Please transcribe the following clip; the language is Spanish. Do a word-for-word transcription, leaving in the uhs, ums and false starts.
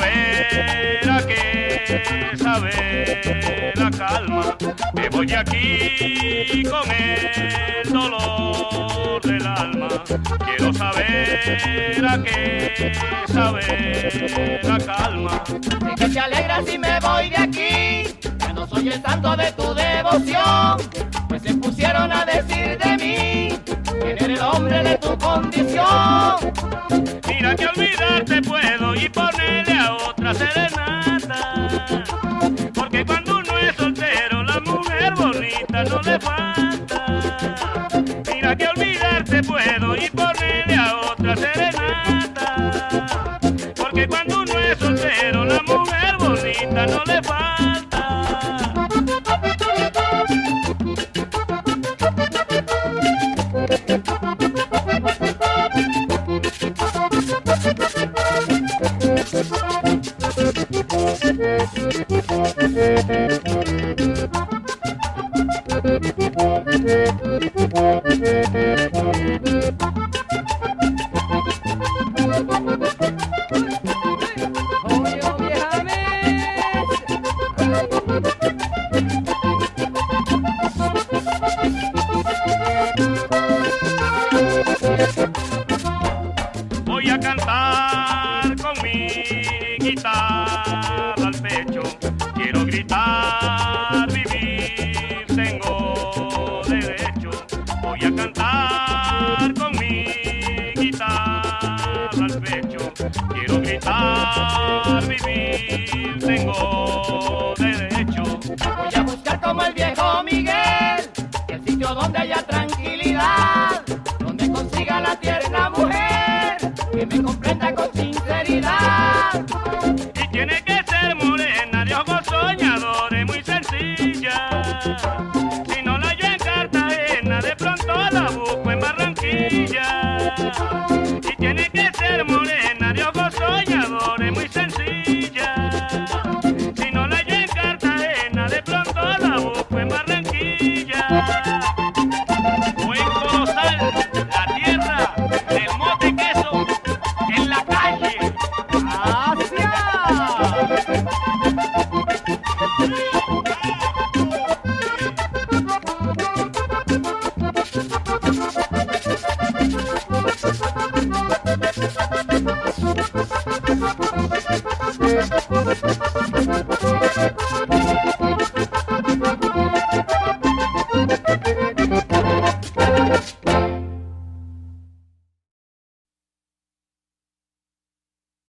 saber, a qué saber la calma, que voy de aquí con el dolor del alma. Quiero saber, a qué saber la calma. Y que te alegra si me voy de aquí, que no soy el santo de tu devoción, pues se pusieron a decir de mí quién era el hombre de tu condición. Mira que olvidarte puedo y ponerle a otra serenata, porque cuando uno es soltero la mujer bonita no le falta. Mira que olvidarte puedo y ponerle a otra serenata, porque cuando uno es soltero la mujer bonita no le falta. Voy a cantar con mi guitarra al pecho, quiero gritar, vivir tengo derecho. Voy a cantar con mi guitarra al pecho, quiero gritar, vivir tengo derecho. Voy a buscar como el viejo Miguel el sitio donde haya tranquilidad, donde consiga la tierna mujer que me comprenda con sinceridad. Y tiene que ser morena, de ojos soñadores, muy sencilla. Si no la hallo en Cartagena, de pronto la busco en Barranquilla. Y tiene que ser morena, de ojos soñadores, muy sencilla. Si no la hallo en Cartagena, de pronto la busco en Barranquilla. Buen Corozal, la tierra del mote queso, en la calle. Gracias.